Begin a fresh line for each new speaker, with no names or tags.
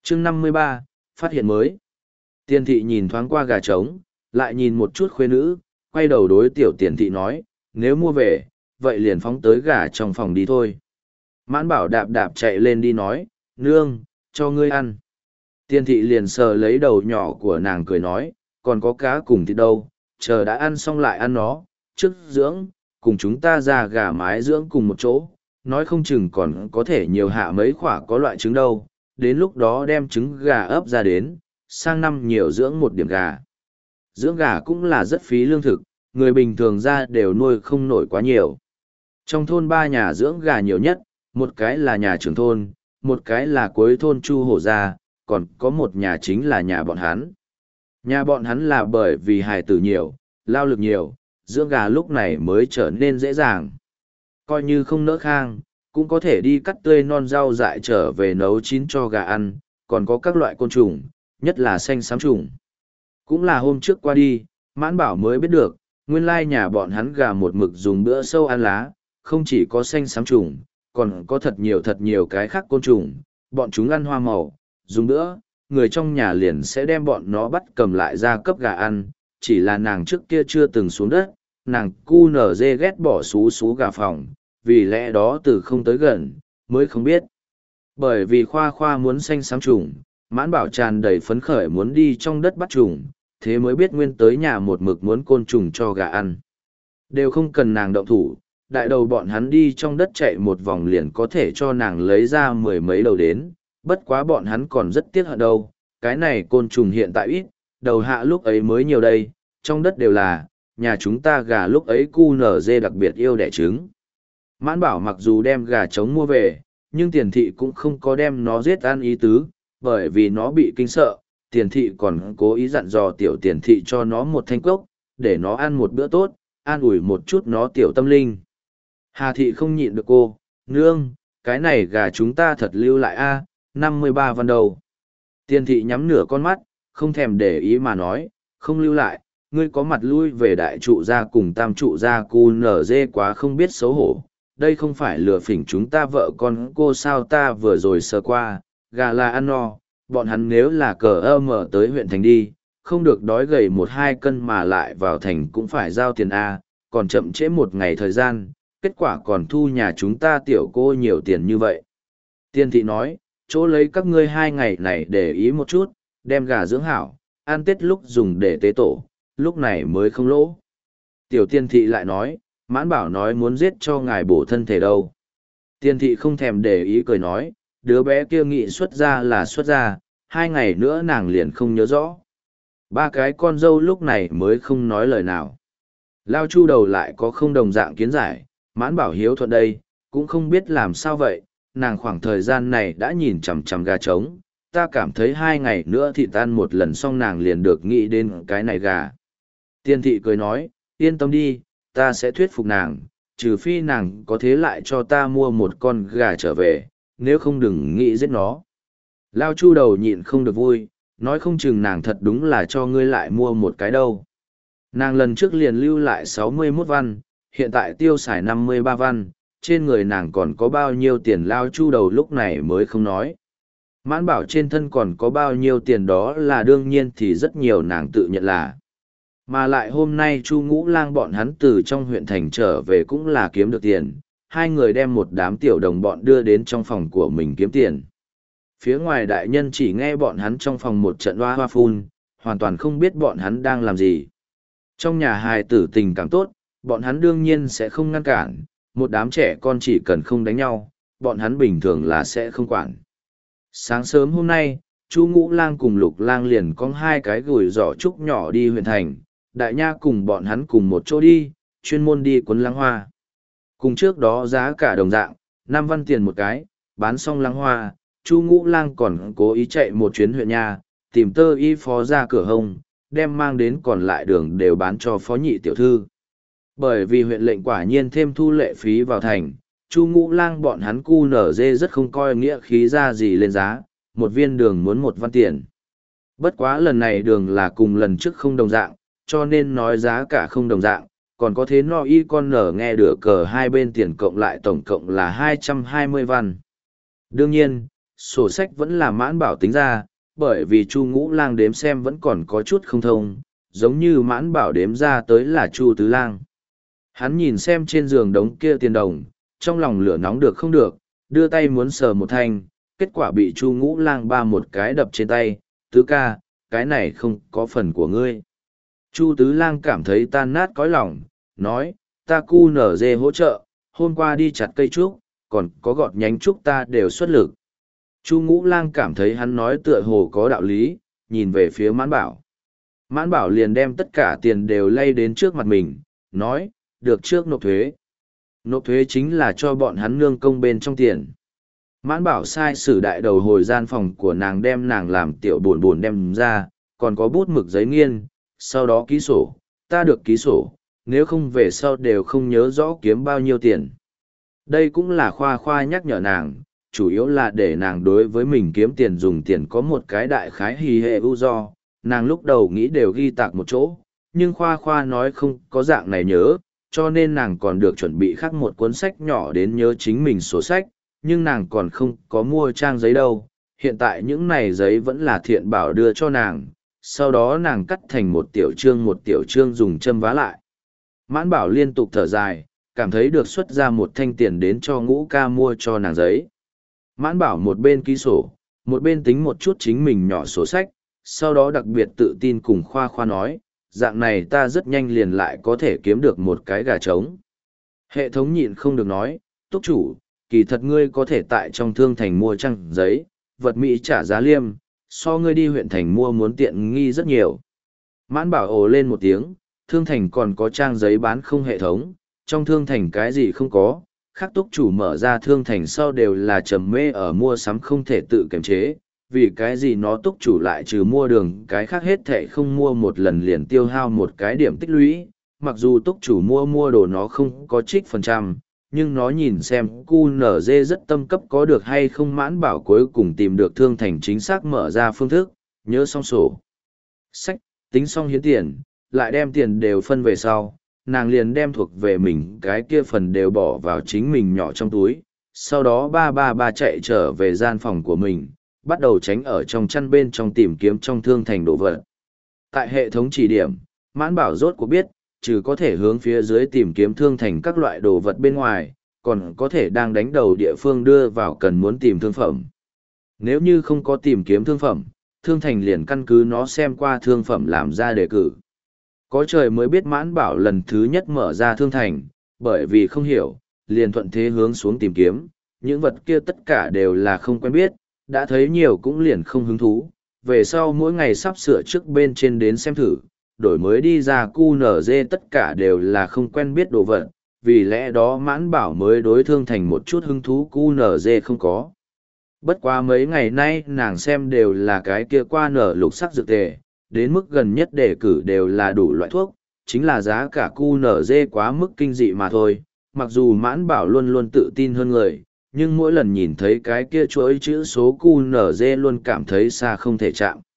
chương 53, phát hiện mới. Tiền thị nhìn thoáng qua gà trống, lại nhìn một chút khuê nữ, quay đầu đối tiểu tiền thị nói, nếu mua về, vậy liền phóng tới gà trong phòng đi thôi. Mãn bảo đạp đạp chạy lên đi nói, nương, cho ngươi ăn. Tiền thị liền sờ lấy đầu nhỏ của nàng cười nói, còn có cá cùng thịt đâu, chờ đã ăn xong lại ăn nó, trước dưỡng, cùng chúng ta ra gà mái dưỡng cùng một chỗ, nói không chừng còn có thể nhiều hạ mấy quả có loại trứng đâu, đến lúc đó đem trứng gà ấp ra đến, sang năm nhiều dưỡng một điểm gà. Dưỡng gà cũng là rất phí lương thực, người bình thường ra đều nuôi không nổi quá nhiều. Trong thôn 3 nhà dưỡng gà nhiều nhất, một cái là nhà trưởng thôn, một cái là cuối thôn Chu Hổ Gia, còn có một nhà chính là nhà bọn hắn. Nhà bọn hắn là bởi vì hài tử nhiều, lao lực nhiều, dưỡng gà lúc này mới trở nên dễ dàng. Coi như không nỡ khang, cũng có thể đi cắt tươi non rau dại trở về nấu chín cho gà ăn, còn có các loại côn trùng, nhất là xanh xám trùng. Cũng là hôm trước qua đi, Mãn Bảo mới biết được, nguyên lai nhà bọn hắn gà một mực dùng bữa sâu ăn lá, không chỉ có xanh xám trùng, còn có thật nhiều cái khác côn trùng, bọn chúng ăn hoa màu, dùng bữa, người trong nhà liền sẽ đem bọn nó bắt cầm lại ra cấp gà ăn, chỉ là nàng trước kia chưa từng xuống đất, nàng cu nở dê ghét bỏ xú gà phòng, vì lẽ đó từ không tới gần, mới không biết. Bởi vì khoa muốn xanh xám trùng, Mãn Bảo tràn đầy phấn khởi muốn đi trong đất bắt trùng, thế mới biết nguyên tới nhà một mực muốn côn trùng cho gà ăn. Đều không cần nàng động thủ, đại đầu bọn hắn đi trong đất chạy một vòng liền có thể cho nàng lấy ra 10 mấy đầu đến, bất quá bọn hắn còn rất tiếc hận đâu, cái này côn trùng hiện tại ít, đầu hạ lúc ấy mới nhiều đây, trong đất đều là, nhà chúng ta gà lúc ấy cu nở dê đặc biệt yêu đẻ trứng. Mãn Bảo mặc dù đem gà trống mua về, nhưng tiền thị cũng không có đem nó giết ăn ý tứ, bởi vì nó bị kinh sợ, tiền thị còn cố ý dặn dò tiểu tiền thị cho nó một thanh cốc, để nó ăn một bữa tốt, an ủi một chút nó tiểu tâm linh. Hà thị không nhịn được cô, nương, cái này gà chúng ta thật lưu lại a 53 văn đầu. Tiền thị nhắm nửa con mắt, không thèm để ý mà nói, không lưu lại, ngươi có mặt lui về đại trụ gia cùng tam trụ gia cu nở dê quá không biết xấu hổ. Đây không phải lừa phỉnh chúng ta vợ con cô sao ta vừa rồi sơ qua, gà là ăn no, bọn hắn nếu là cờ mở tới huyện thành đi, không được đói gầy 1-2 cân mà lại vào thành cũng phải giao tiền A, còn chậm trễ một ngày thời gian, kết quả còn thu nhà chúng ta tiểu cô nhiều tiền như vậy. Tiên thị nói, chỗ lấy các ngươi 2 ngày này để ý một chút, đem gà dưỡng hảo, ăn tết lúc dùng để tế tổ, lúc này mới không lỗ. Tiểu tiên thị lại nói, Mãn Bảo nói muốn giết cho ngài bổ thân thể đâu. Tiên thị không thèm để ý cười nói, đứa bé kia nghị xuất ra là xuất ra, 2 ngày nữa nàng liền không nhớ rõ. 3 cái con dâu lúc này mới không nói lời nào. Lao Chu đầu lại có không đồng dạng kiến giải, Mãn Bảo hiếu thuận đây, cũng không biết làm sao vậy, nàng khoảng thời gian này đã nhìn chằm chằm gà trống, ta cảm thấy 2 ngày nữa thì tan một lần xong nàng liền được nghĩ đến cái này gà. Tiên thị cười nói, yên tâm đi, ta sẽ thuyết phục nàng, trừ phi nàng có thế lại cho ta mua một con gà trở về, nếu không đừng nghĩ giết nó. Lao Chu đầu nhịn không được vui, nói không chừng nàng thật đúng là cho ngươi lại mua một cái đâu. Nàng lần trước liền lưu lại 61 văn, hiện tại tiêu xài 53 văn, trên người nàng còn có bao nhiêu tiền Lao Chu đầu lúc này mới không nói. Mãn Bảo trên thân còn có bao nhiêu tiền đó là đương nhiên thì rất nhiều nàng tự nhận là. Mà lại hôm nay Chu Ngũ Lang bọn hắn từ trong huyện thành trở về cũng là kiếm được tiền, 2 người đem một đám tiểu đồng bọn đưa đến trong phòng của mình kiếm tiền. Phía ngoài đại nhân chỉ nghe bọn hắn trong phòng một trận hoa hoa phun, hoàn toàn không biết bọn hắn đang làm gì. Trong nhà hài tử tình cảm tốt, bọn hắn đương nhiên sẽ không ngăn cản, một đám trẻ con chỉ cần không đánh nhau, bọn hắn bình thường là sẽ không quản. Sáng sớm hôm nay, Chu Ngũ Lang cùng Lục Lang liền có 2 cái gùi giỏ trúc nhỏ đi huyện thành, đại nha cùng bọn hắn cùng một chỗ đi, chuyên môn đi cuốn lăng hoa. Cùng trước đó giá cả đồng dạng, 5 văn tiền một cái, bán xong lăng hoa, Chu Ngũ Lang còn cố ý chạy một chuyến huyện nha, tìm tơ y phó ra cửa hông, đem mang đến còn lại đường đều bán cho phó nhị tiểu thư. Bởi vì huyện lệnh quả nhiên thêm thu lệ phí vào thành, Chu Ngũ Lang bọn hắn cu nở dê rất không coi nghĩa khí ra gì lên giá, một viên đường muốn 1 văn tiền. Bất quá lần này đường là cùng lần trước không đồng dạng, cho nên nói giá cả không đồng dạng, còn có thế no y con nở nghe được cờ 2 bên tiền cộng lại tổng cộng là 220 văn. Đương nhiên, Sổ sách vẫn là Mãn Bảo tính ra, bởi vì Chu Ngũ Lang đếm xem vẫn còn có chút không thông, giống như Mãn Bảo đếm ra tới là Chu Tứ Lang. Hắn nhìn xem trên giường đống kia tiền đồng, trong lòng lửa nóng được không được, đưa tay muốn sờ một thanh, kết quả bị Chu Ngũ Lang ba một cái đập trên tay, tứ ca, cái này không có phần của ngươi. Chu Tứ Lang cảm thấy tan nát cõi lòng, nói, ta cu nở dê hỗ trợ, hôm qua đi chặt cây trúc, còn có gọt nhánh trúc ta đều xuất lực. Chu Ngũ Lang cảm thấy hắn nói tựa hồ có đạo lý, nhìn về phía Mãn Bảo. Mãn Bảo liền đem tất cả tiền đều lay đến trước mặt mình, nói, được trước nộp thuế. Nộp thuế chính là cho bọn hắn nương công bên trong tiền. Mãn Bảo sai sử đại đầu hồi gian phòng của nàng đem nàng làm tiểu buồn buồn đem ra, còn có bút mực giấy nghiên, sau đó ký sổ, ta được ký sổ, nếu không về sau đều không nhớ rõ kiếm bao nhiêu tiền. Đây cũng là khoa khoa nhắc nhở nàng, chủ yếu là để nàng đối với mình kiếm tiền dùng tiền có một cái đại khái hì hệ ưu do, nàng lúc đầu nghĩ đều ghi tạc một chỗ, nhưng khoa khoa nói không có dạng này nhớ, cho nên nàng còn được chuẩn bị khắc một cuốn sách nhỏ đến nhớ chính mình sổ sách, nhưng nàng còn không có mua trang giấy đâu, hiện tại những này giấy vẫn là Thiện Bảo đưa cho nàng, sau đó nàng cắt thành một tiểu chương dùng châm vá lại. Mãn Bảo liên tục thở dài, cảm thấy được xuất ra một thanh tiền đến cho Ngũ ca mua cho nàng giấy. Mãn Bảo một bên ký sổ, một bên tính một chút chính mình nhỏ sổ sách, sau đó đặc biệt tự tin cùng khoa khoa nói, dạng này ta rất nhanh liền lại có thể kiếm được một cái gà trống. Hệ thống nhịn không được nói, túc chủ, kỳ thật ngươi có thể tại trong thương thành mua trang giấy, vật mỹ trả giá liêm, so ngươi đi huyện thành mua muốn tiện nghi rất nhiều. Mãn Bảo ồ lên một tiếng, thương thành còn có trang giấy bán không hệ thống, trong thương thành cái gì không có, khác túc chủ mở ra thương thành sau đều là trầm mê ở mua sắm không thể tự kiềm chế, vì cái gì nó túc chủ lại trừ mua đường cái khác hết thệ không mua một lần liền tiêu hao một cái điểm tích lũy, mặc dù túc chủ mua đồ nó không có trích phần trăm, nhưng nó nhìn xem QNZ rất tâm cấp có được hay không. Mãn Bảo cuối cùng tìm được thương thành chính xác mở ra phương thức, nhớ xong sổ sách, tính xong hiến tiền, lại đem tiền đều phân về sau, nàng liền đem thuộc về mình cái kia phần đều bỏ vào chính mình nhỏ trong túi, sau đó ba chạy trở về gian phòng của mình, bắt đầu tránh ở trong chăn bên trong tìm kiếm trong thương thành đồ vật. Tại hệ thống chỉ điểm, Mãn Bảo rốt cuộc biết, trừ có thể hướng phía dưới tìm kiếm thương thành các loại đồ vật bên ngoài, còn có thể đang đánh đầu địa phương đưa vào cần muốn tìm thương phẩm. Nếu như không có tìm kiếm thương phẩm, thương thành liền căn cứ nó xem qua thương phẩm làm ra đề cử. Có trời mới biết Mãn Bảo lần thứ nhất mở ra thương thành, bởi vì không hiểu, liền thuận thế hướng xuống tìm kiếm, những vật kia tất cả đều là không quen biết, đã thấy nhiều cũng liền không hứng thú, về sau mỗi ngày sắp sửa trước bên trên đến xem thử, đổi mới đi ra QNZ tất cả đều là không quen biết đồ vật, vì lẽ đó Mãn Bảo mới đối thương thành một chút hứng thú QNZ không có. Bất quá mấy ngày nay nàng xem đều là cái kia qua nở lục sắc dược tề, đến mức gần nhất đề cử đều là đủ loại thuốc, chính là giá cả QNZ quá mức kinh dị mà thôi, mặc dù Mãn Bảo luôn luôn tự tin hơn người, nhưng mỗi lần nhìn thấy cái kia chuỗi chữ số QNZ luôn cảm thấy xa không thể chạm.